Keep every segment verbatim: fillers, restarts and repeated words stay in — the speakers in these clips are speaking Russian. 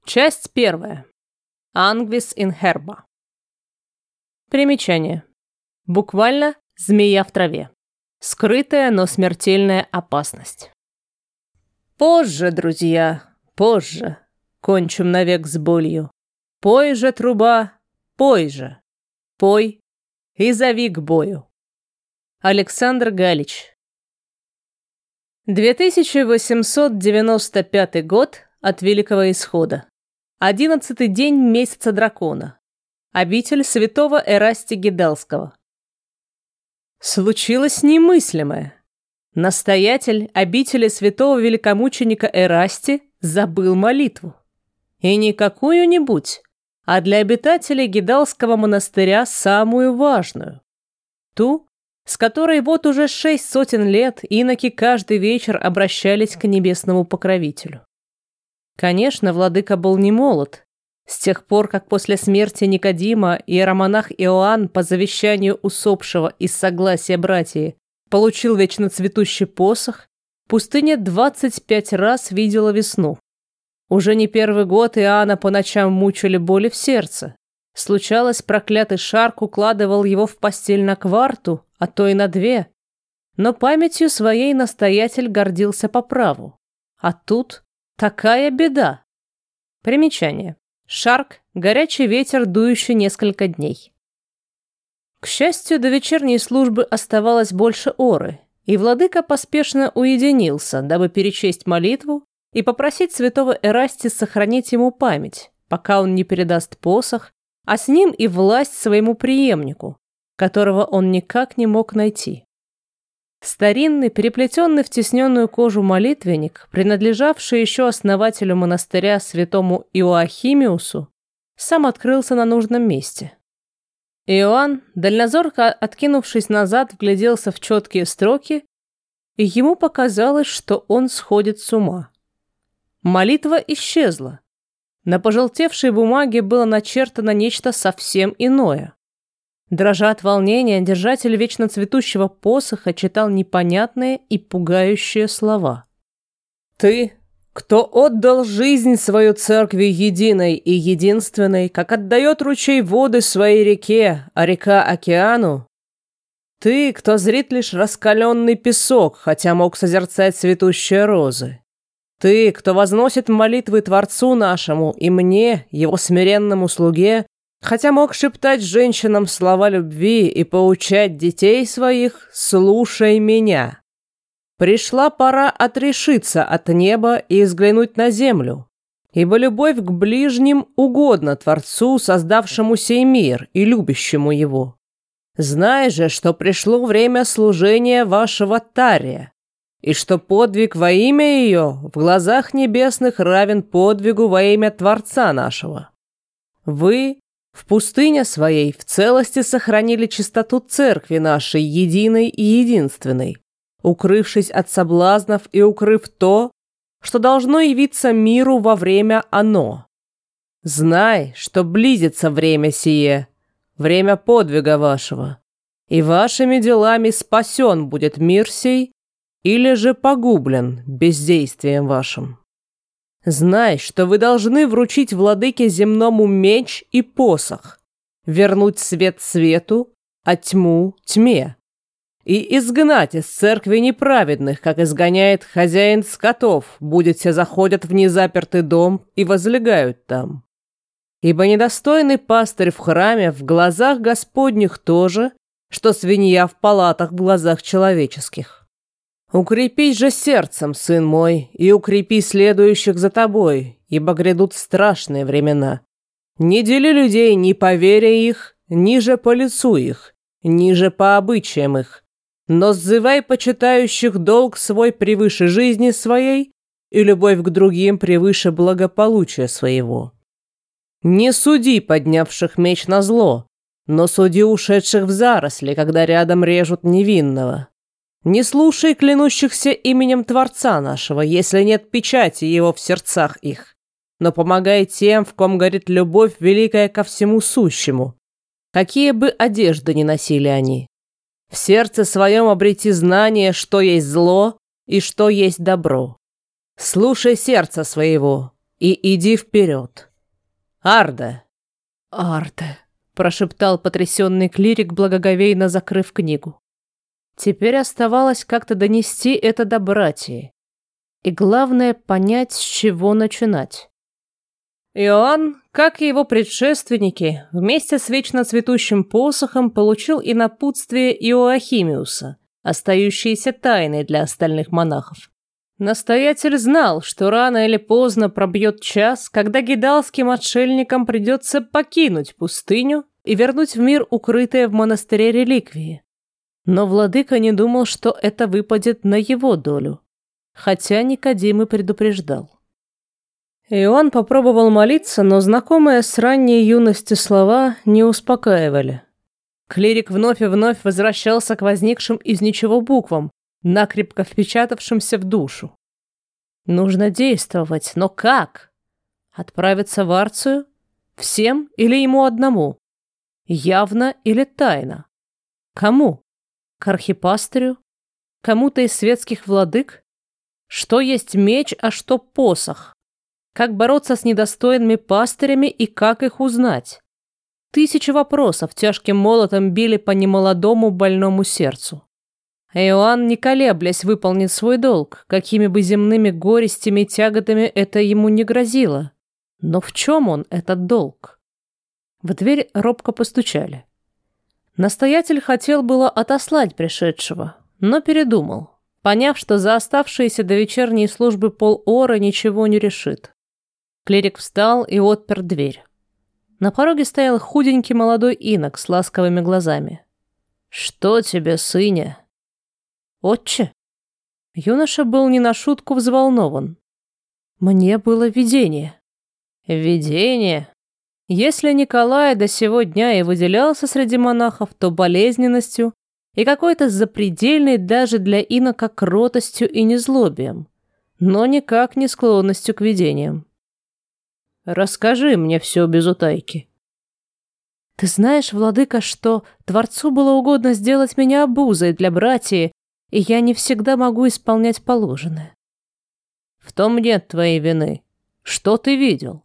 Часть первая. Anguis in herba. Примечание. Буквально «змея в траве». Скрытая, но смертельная опасность. Позже, друзья, позже. Кончим навек с болью. Пой же, труба, пой же. Пой и зови к бою. Александр Галич. две тысячи восемьсот девяносто пятый год от Великого Исхода. Одиннадцатый день месяца дракона. Обитель святого Эрасти Гидалского. Случилось немыслимое. Настоятель обители святого великомученика Эрасти забыл молитву. И не какую-нибудь, а для обитателей Гидалского монастыря самую важную. Ту, с которой вот уже шесть сотен лет иноки каждый вечер обращались к небесному покровителю. Конечно, владыка был не молод. С тех пор, как после смерти Никодима иеромонах Иоанн по завещанию усопшего из согласия братьев получил вечно цветущий посох, пустыня двадцать пять раз видела весну. Уже не первый год Иоанна по ночам мучили боли в сердце. Случалось, проклятый Шарк укладывал его в постель на кварту, а то и на две. Но памятью своей настоятель гордился по праву. А тут такая беда. Примечание. Шарк – горячий ветер, дующий несколько дней. К счастью, до вечерней службы оставалось больше оры, и владыка поспешно уединился, дабы перечесть молитву и попросить святого Эрасти сохранить ему память, пока он не передаст посох, а с ним и власть своему преемнику, которого он никак не мог найти. Старинный, переплетенный в тесненную кожу молитвенник, принадлежавший еще основателю монастыря святому Иоахимиусу, сам открылся на нужном месте. Иоанн, дальнозорко откинувшись назад, вгляделся в четкие строки, и ему показалось, что он сходит с ума. Молитва исчезла. На пожелтевшей бумаге было начертано нечто совсем иное. Дрожа от волнения, держатель вечно цветущего посоха читал непонятные и пугающие слова. «Ты, кто отдал жизнь свою церкви единой и единственной, как отдает ручей воды своей реке, а река океану, ты, кто зрит лишь раскаленный песок, хотя мог созерцать цветущие розы, ты, кто возносит молитвы Творцу нашему и мне, его смиренному слуге, хотя мог шептать женщинам слова любви и поучать детей своих, слушай меня. Пришла пора отрешиться от неба и взглянуть на землю, ибо любовь к ближним угодна Творцу, создавшему сей мир и любящему его. Знай же, что пришло время служения вашего Тария, и что подвиг во имя ее в глазах небесных равен подвигу во имя Творца нашего. Вы в пустыне своей в целости сохранили чистоту церкви нашей, единой и единственной, укрывшись от соблазнов и укрыв то, что должно явиться миру во время оно. Знай, что близится время сие, время подвига вашего, и вашими делами спасен будет мир сей, или же погублен бездействием вашим. Знай, что вы должны вручить владыке земному меч и посох, вернуть свет свету, а тьму тьме, и изгнать из церкви неправедных, как изгоняет хозяин скотов, будет все заходят в незапертый дом и возлегают там. Ибо недостойный пастырь в храме в глазах Господних тоже, что свинья в палатах в глазах человеческих. Укрепись же сердцем, сын мой, и укрепи следующих за тобой, ибо грядут страшные времена. Не дели людей ни по вере их, ни же по лицу их, ни же по обычаям их, но сзывай почитающих долг свой превыше жизни своей и любовь к другим превыше благополучия своего. Не суди поднявших меч на зло, но суди ушедших в заросли, когда рядом режут невинного. Не слушай клянущихся именем Творца нашего, если нет печати его в сердцах их, но помогай тем, в ком горит любовь великая ко всему сущему, какие бы одежды ни носили они. В сердце своем обрети знание, что есть зло и что есть добро. Слушай сердца своего, и иди вперед. Арде!» «Арде!» — прошептал потрясенный клирик, благоговейно закрыв книгу. Теперь оставалось как-то донести это до братьев. И главное, понять, с чего начинать. Иоанн, как и его предшественники, вместе с вечно цветущим посохом получил и напутствие Иоахимиуса, остающееся тайной для остальных монахов. Настоятель знал, что рано или поздно пробьет час, когда гидалским отшельникам придется покинуть пустыню и вернуть в мир укрытые в монастыре реликвии. Но владыка не думал, что это выпадет на его долю, хотя Никодим и предупреждал. Иоанн попробовал молиться, но знакомые с ранней юности слова не успокаивали. Клирик вновь и вновь возвращался к возникшим из ничего буквам, накрепко впечатавшимся в душу. Нужно действовать, но как? Отправиться в Арцию? Всем или ему одному? Явно или тайно? Кому? К архипастырю? Кому-то из светских владык? Что есть меч, а что посох? Как бороться с недостойными пастырями и как их узнать? Тысячи вопросов тяжким молотом били по немолодому больному сердцу. Иоанн, не колеблясь, выполнит свой долг, какими бы земными горестями и тяготами это ему не грозило. Но в чем он, этот долг? В дверь робко постучали. Настоятель хотел было отослать пришедшего, но передумал, поняв, что за оставшиеся до вечерней службы полора ничего не решит. Клирик встал и отпер дверь. На пороге стоял худенький молодой инок с ласковыми глазами. «Что тебе, сыне?» «Отче?» Юноша был не на шутку взволнован. «Мне было видение». «Видение?» Если Николай до сего дня и выделялся среди монахов, то болезненностью и какой-то запредельной даже для инока кротостью и незлобием, но никак не склонностью к видениям. «Расскажи мне все без утайки». «Ты знаешь, владыка, что Творцу было угодно сделать меня обузой для братьев, и я не всегда могу исполнять положенное». «В том нет твоей вины. Что ты видел?»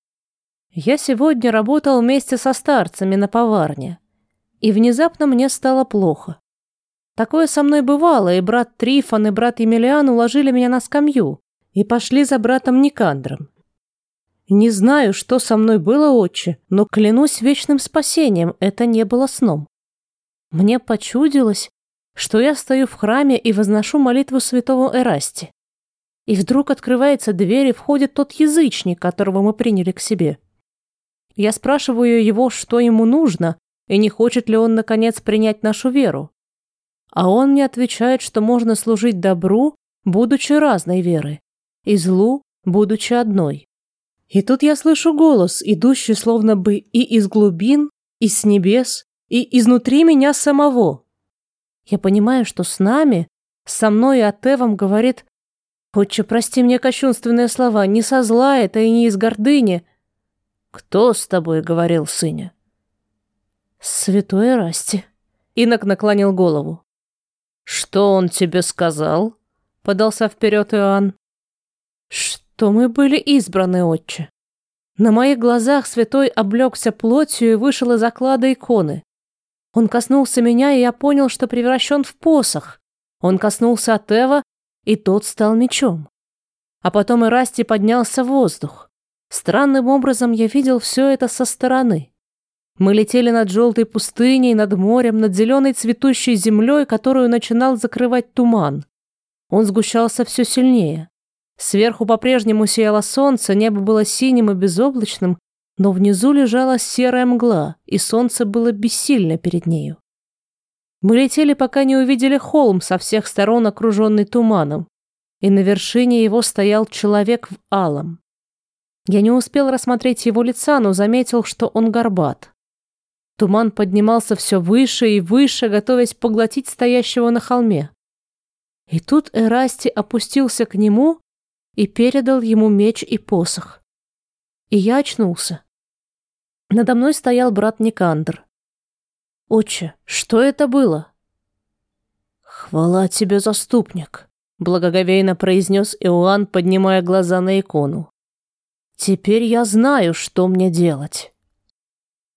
«Я сегодня работал вместе со старцами на поварне, и внезапно мне стало плохо. Такое со мной бывало, и брат Трифон, и брат Емельян уложили меня на скамью и пошли за братом Никандром. Не знаю, что со мной было, отче, но клянусь вечным спасением, это не было сном. Мне почудилось, что я стою в храме и возношу молитву святого Эрасти. И вдруг открывается дверь, и входит тот язычник, которого мы приняли к себе. Я спрашиваю его, что ему нужно, и не хочет ли он, наконец, принять нашу веру. А он мне отвечает, что можно служить добру, будучи разной веры, и злу, будучи одной. И тут я слышу голос, идущий словно бы и из глубин, и с небес, и изнутри меня самого. Я понимаю, что с нами, со мной и Атевом говорит: «Отче, прости мне кощунственные слова, не со зла это и не из гордыни». «Кто с тобой говорил, сыне?» «Святой Эрасти». Инок наклонил голову. «Что он тебе сказал?» — подался вперед Иоанн. «Что мы были избраны, отче. На моих глазах святой облегся плотью и вышел из оклада иконы. Он коснулся меня, и я понял, что превращен в посох. Он коснулся Атева, и тот стал мечом. А потом Эрасти поднялся в воздух. Странным образом я видел все это со стороны. Мы летели над желтой пустыней, над морем, над зеленой цветущей землей, которую начинал закрывать туман. Он сгущался все сильнее. Сверху по-прежнему сияло солнце, небо было синим и безоблачным, но внизу лежала серая мгла, и солнце было бессильно перед нею. Мы летели, пока не увидели холм со всех сторон, окруженный туманом, и на вершине его стоял человек в алом. Я не успел рассмотреть его лица, но заметил, что он горбат. Туман поднимался все выше и выше, готовясь поглотить стоящего на холме. И тут Эрасти опустился к нему и передал ему меч и посох. И я очнулся. Надо мной стоял брат Никандр. «Отче, что это было?» «Хвала тебе, заступник», — благоговейно произнес Иоанн, поднимая глаза на икону. Теперь я знаю, что мне делать.